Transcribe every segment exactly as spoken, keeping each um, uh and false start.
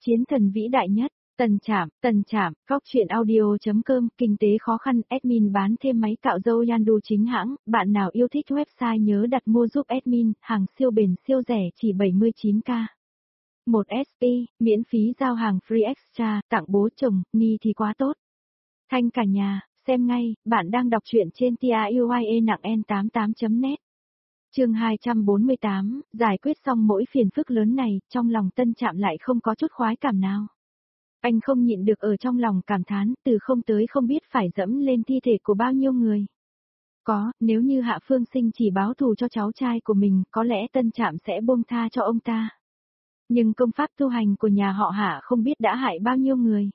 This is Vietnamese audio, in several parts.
Chiến thần vĩ đại nhất, Tần Trạm, Tần Trạm, Góc truyện audio chấm com, kinh tế khó khăn, admin bán thêm máy cạo râu Yandu chính hãng, bạn nào yêu thích website nhớ đặt mua giúp admin, hàng siêu bền siêu rẻ chỉ bảy mươi chín k. một ét pê, miễn phí giao hàng free extra, tặng bố chồng, ni thì quá tốt. Thanh cả nhà, xem ngay, bạn đang đọc truyện trên tiuye nặng n tám mươi tám chấm net. Chương hai trăm bốn mươi tám, giải quyết xong mỗi phiền phức lớn này, trong lòng Tân Trạm lại không có chút khoái cảm nào. Anh không nhịn được ở trong lòng cảm thán, từ không tới không biết phải dẫm lên thi thể của bao nhiêu người. Có, nếu như Hạ Phương Sinh chỉ báo thù cho cháu trai của mình, có lẽ Tân Trạm sẽ buông tha cho ông ta. Nhưng công pháp tu hành của nhà họ Hạ không biết đã hại bao nhiêu người.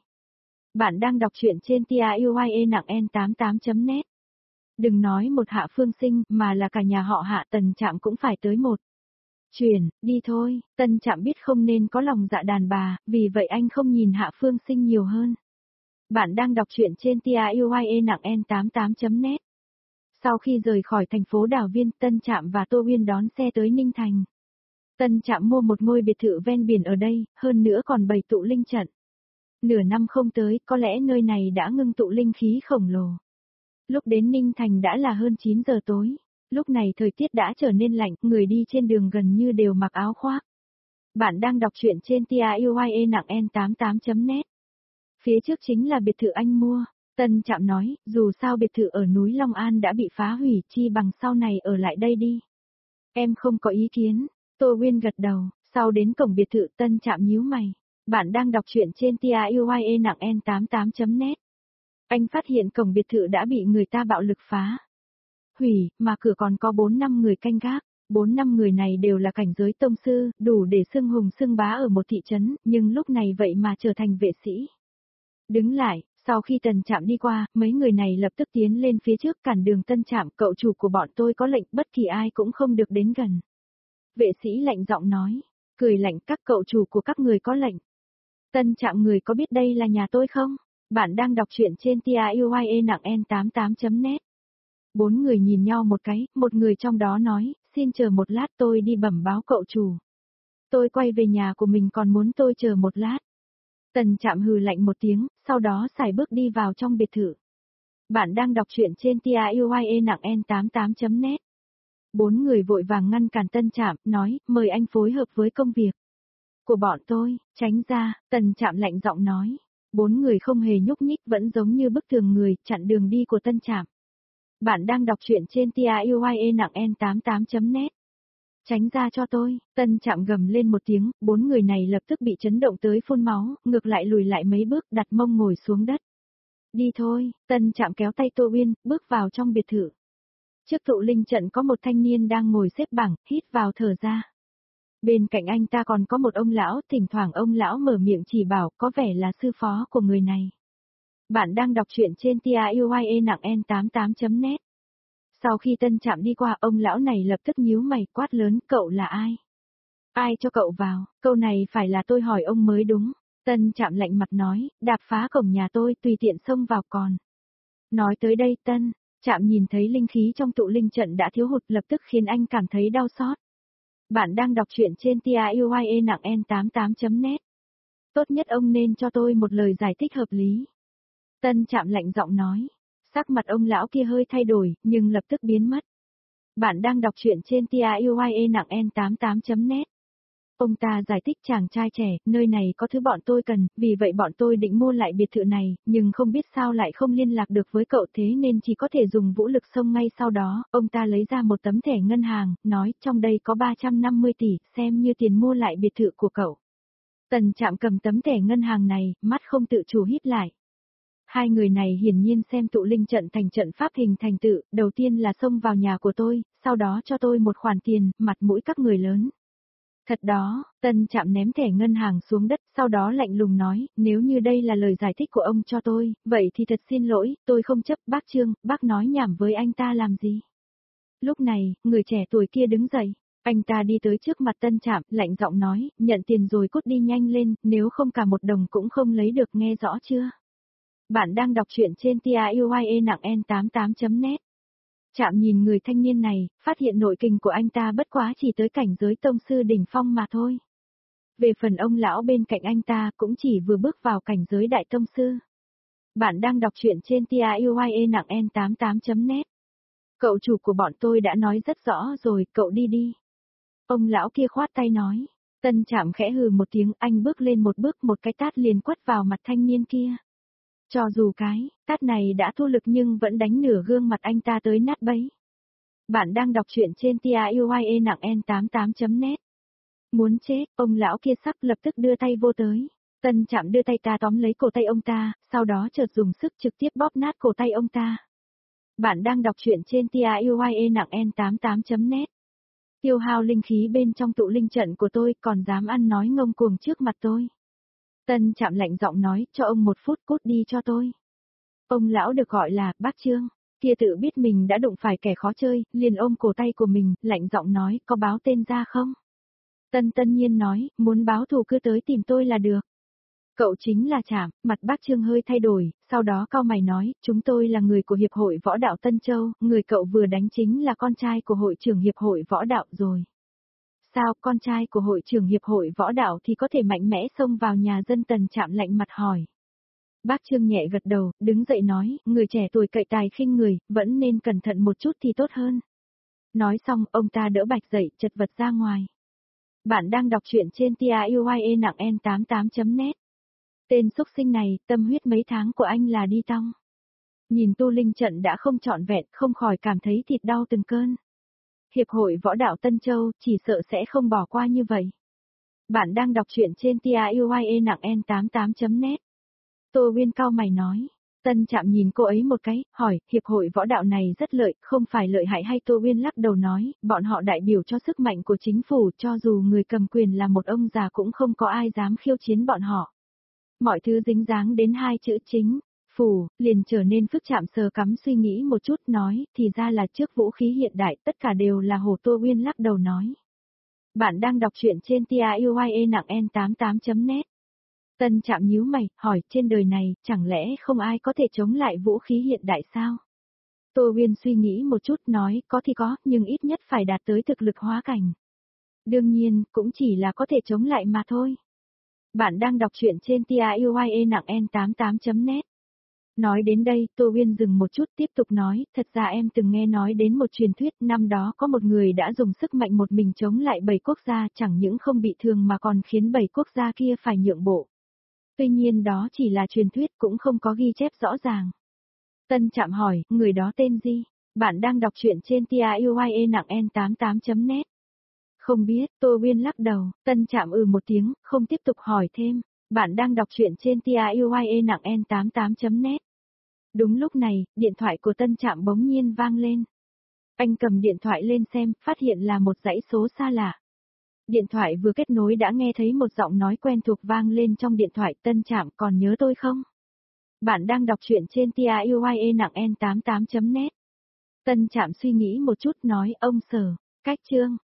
Bạn đang đọc truyện trên tiuye nặng n tám mươi tám chấm net. Đừng nói một Hạ Phương Sinh, mà là cả nhà họ Hạ, Tần Trạm cũng phải tới một. Chuyển, đi thôi, Tân Trạm biết không nên có lòng dạ đàn bà, vì vậy anh không nhìn Hạ Phương Sinh nhiều hơn. Bạn đang đọc truyện trên tiuye nặng n tám mươi tám chấm net. Sau khi rời khỏi thành phố Đào Viên, Tân Trạm và Tô Uyên đón xe tới Ninh Thành. Tân Trạm mua một ngôi biệt thự ven biển ở đây, hơn nữa còn bày tụ linh trận. Nửa năm không tới, có lẽ nơi này đã ngưng tụ linh khí khổng lồ. Lúc đến Ninh Thành đã là hơn chín giờ tối. Lúc này thời tiết đã trở nên lạnh, người đi trên đường gần như đều mặc áo khoác. Bạn đang đọc truyện trên tiuye nặng n tám mươi tám chấm net. Phía trước chính là biệt thự anh mua. Tân Trạm nói, dù sao biệt thự ở núi Long An đã bị phá hủy, chi bằng sau này ở lại đây đi. Em không có ý kiến. Tô Uyên gật đầu, sau đến cổng biệt thự Tân Trạm nhíu mày. Bạn đang đọc truyện trên tiuye nặng n tám mươi tám chấm net. Anh phát hiện cổng biệt thự đã bị người ta bạo lực phá hủy, mà cửa còn có bốn năm người canh gác. Bốn năm người này đều là cảnh giới tông sư, đủ để xưng hùng xưng bá ở một thị trấn, nhưng lúc này vậy mà trở thành vệ sĩ. Đứng lại, sau khi Tần Trạm đi qua, mấy người này lập tức tiến lên phía trước cản đường Tân Trạm, cậu chủ của bọn tôi có lệnh, bất kỳ ai cũng không được đến gần. Vệ sĩ lạnh giọng nói, cười lạnh, các cậu chủ của các người có lệnh. Tân Trạm, người có biết đây là nhà tôi không? Bạn đang đọc truyện trên tiuye nặng n tám mươi tám chấm net. Bốn người nhìn nhau một cái, một người trong đó nói, xin chờ một lát tôi đi bẩm báo cậu chủ. Tôi quay về nhà của mình còn muốn tôi chờ một lát. Tần Trạm hừ lạnh một tiếng, sau đó sải bước đi vào trong biệt thự. Bạn đang đọc truyện trên tiuye nặng n tám mươi tám chấm net. Bốn người vội vàng ngăn cản Tân Trạm, nói, mời anh phối hợp với công việc của bọn tôi, tránh ra, Tần Trạm lạnh giọng nói. Bốn người không hề nhúc nhích, vẫn giống như bức tường người, chặn đường đi của Tân Trạm. Bạn đang đọc truyện trên tiuye nặng n tám mươi tám chấm net. Tránh ra cho tôi, Tân Trạm gầm lên một tiếng, bốn người này lập tức bị chấn động tới phun máu, ngược lại lùi lại mấy bước, đặt mông ngồi xuống đất. Đi thôi, Tân Trạm kéo tay Tô Uyên, bước vào trong biệt thự. Trước tụ linh trận có một thanh niên đang ngồi xếp bằng, hít vào thở ra. Bên cạnh anh ta còn có một ông lão, thỉnh thoảng ông lão mở miệng chỉ bảo, có vẻ là sư phó của người này. Bạn đang đọc truyện trên tiuye nặng n tám mươi tám chấm net. Sau khi Tân Trạm đi qua, ông lão này lập tức nhíu mày, quát lớn, cậu là ai? Ai cho cậu vào? Câu này phải là tôi hỏi ông mới đúng. Tân Trạm lạnh mặt nói, đạp phá cổng nhà tôi, tùy tiện xông vào còn. Nói tới đây Tân Trạm nhìn thấy linh khí trong tụ linh trận đã thiếu hụt, lập tức khiến anh cảm thấy đau xót. Bạn đang đọc truyện trên tiuye nặng n tám mươi tám chấm net. Tốt nhất ông nên cho tôi một lời giải thích hợp lý. Tân Trạm lạnh giọng nói. Sắc mặt ông lão kia hơi thay đổi, nhưng lập tức biến mất. Bạn đang đọc truyện trên tiuye nặng n tám mươi tám chấm net. Ông ta giải thích, chàng trai trẻ, nơi này có thứ bọn tôi cần, vì vậy bọn tôi định mua lại biệt thự này, nhưng không biết sao lại không liên lạc được với cậu, thế nên chỉ có thể dùng vũ lực xông. Ngay sau đó, ông ta lấy ra một tấm thẻ ngân hàng, nói, trong đây có ba trăm năm mươi tỷ, xem như tiền mua lại biệt thự của cậu. Tần Trạm cầm tấm thẻ ngân hàng này, mắt không tự chủ híp lại. Hai người này hiển nhiên xem tụ linh trận thành trận pháp hình thành tự, đầu tiên là xông vào nhà của tôi, sau đó cho tôi một khoản tiền, mặt mũi các người lớn. Thật đó, Tân Trạm ném thẻ ngân hàng xuống đất, sau đó lạnh lùng nói, nếu như đây là lời giải thích của ông cho tôi, vậy thì thật xin lỗi, tôi không chấp. Bác Trương, bác nói nhảm với anh ta làm gì? Lúc này, người trẻ tuổi kia đứng dậy, anh ta đi tới trước mặt Tân Trạm, lạnh giọng nói, nhận tiền rồi cút đi nhanh lên, nếu không cả một đồng cũng không lấy được, nghe rõ chưa? Bạn đang đọc truyện trên tiuye nặng n tám mươi tám chấm net. Trạm nhìn người thanh niên này, phát hiện nội kình của anh ta bất quá chỉ tới cảnh giới tông sư đỉnh phong mà thôi. Về phần ông lão bên cạnh anh ta cũng chỉ vừa bước vào cảnh giới đại tông sư. Bạn đang đọc truyện trên T-A-U-I-E nặng N tám tám chấm net. Cậu chủ của bọn tôi đã nói rất rõ rồi, cậu đi đi. Ông lão kia khoát tay nói. Tân Trạm khẽ hừ một tiếng, anh bước lên một bước, một cái tát liền quất vào mặt thanh niên kia. Cho dù cái tát này đã thua lực nhưng vẫn đánh nửa gương mặt anh ta tới nát bấy. Bạn đang đọc truyện trên T-A-U-I-E nặng N tám tám chấm net. Muốn chết, ông lão kia sắp lập tức đưa tay vô tới. Tân Trạm đưa tay ta tóm lấy cổ tay ông ta, sau đó chợt dùng sức trực tiếp bóp nát cổ tay ông ta. Bạn đang đọc truyện trên T-A-U-I-E nặng N tám tám chấm net. Tiêu hao linh khí bên trong tụ linh trận của tôi, còn dám ăn nói ngông cuồng trước mặt tôi. Tân Trạm lạnh giọng nói, cho ông một phút, cút đi cho tôi. Ông lão được gọi là bác Trương, kia tự biết mình đã đụng phải kẻ khó chơi, liền ôm cổ tay của mình, lạnh giọng nói, có báo tên ra không? Tân Tân Nhiên nói, muốn báo thù cứ tới tìm tôi là được. Cậu chính là Trạm, mặt bác Trương hơi thay đổi, sau đó cau mày nói, chúng tôi là người của Hiệp hội Võ đạo Tân Châu, người cậu vừa đánh chính là con trai của hội trưởng Hiệp hội Võ đạo rồi. Sao, con trai của hội trưởng Hiệp hội Võ đạo thì có thể mạnh mẽ xông vào nhà dân? Tân Trạm lạnh mặt hỏi. Bác Trương nhẹ gật đầu, đứng dậy nói, người trẻ tuổi cậy tài khinh người, vẫn nên cẩn thận một chút thì tốt hơn. Nói xong, ông ta đỡ Bạch dậy, chật vật ra ngoài. Bạn đang đọc truyện trên T-A-U-I-E nặng N tám tám chấm net. Tên xúc sinh này, tâm huyết mấy tháng của anh là đi tong. Nhìn tu linh trận đã không trọn vẹn, không khỏi cảm thấy thịt đau từng cơn. Hiệp hội Võ đạo Tân Châu chỉ sợ sẽ không bỏ qua như vậy. Bạn đang đọc truyện trên T-A-U-I-E nặng N tám tám chấm net. Tô Uyên cau mày nói. Tân Trạm nhìn cô ấy một cái, hỏi, hiệp hội võ đạo này rất lợi, không phải lợi hại hay? Tô Uyên lắc đầu nói, bọn họ đại biểu cho sức mạnh của chính phủ, cho dù người cầm quyền là một ông già cũng không có ai dám khiêu chiến bọn họ. Mọi thứ dính dáng đến hai chữ chính, phủ, liền trở nên phức chạm. Sờ cắm suy nghĩ một chút nói, thì ra là trước vũ khí hiện đại, tất cả đều là hồ. Tô Uyên lắc đầu nói. Bạn đang đọc truyện trên T-A-U-I-E nặng N tám tám chấm net. Tân Trạm nhíu mày, hỏi, trên đời này, chẳng lẽ không ai có thể chống lại vũ khí hiện đại sao? Tô Uyên suy nghĩ một chút nói, có thì có, nhưng ít nhất phải đạt tới thực lực hóa cảnh. Đương nhiên, cũng chỉ là có thể chống lại mà thôi. Bạn đang đọc truyện trên T-A-U-I-E nặng N tám tám chấm net. Nói đến đây, Tô Uyên dừng một chút tiếp tục nói, thật ra em từng nghe nói đến một truyền thuyết, năm đó có một người đã dùng sức mạnh một mình chống lại bảy quốc gia, chẳng những không bị thương mà còn khiến bảy quốc gia kia phải nhượng bộ. Tuy nhiên đó chỉ là truyền thuyết, cũng không có ghi chép rõ ràng. Tân Trạm hỏi, người đó tên gì? Bạn đang đọc truyện trên T-A-U-I-E nặng N tám tám chấm net. Không biết, Tô Uyên lắc đầu. Tân Trạm ừ một tiếng, không tiếp tục hỏi thêm. Bạn đang đọc truyện trên T-A-U-I-E nặng N tám tám chấm net. Đúng lúc này, điện thoại của Tân Trạm bỗng nhiên vang lên. Anh cầm điện thoại lên xem, phát hiện là một dãy số xa lạ. Điện thoại vừa kết nối đã nghe thấy một giọng nói quen thuộc vang lên trong điện thoại. Tân Trạm, còn nhớ tôi không? Bạn đang đọc truyện trên T-A-U-I-E nặng N tám tám chấm net. Tân Trạm suy nghĩ một chút nói, ông Sở, cách Trương.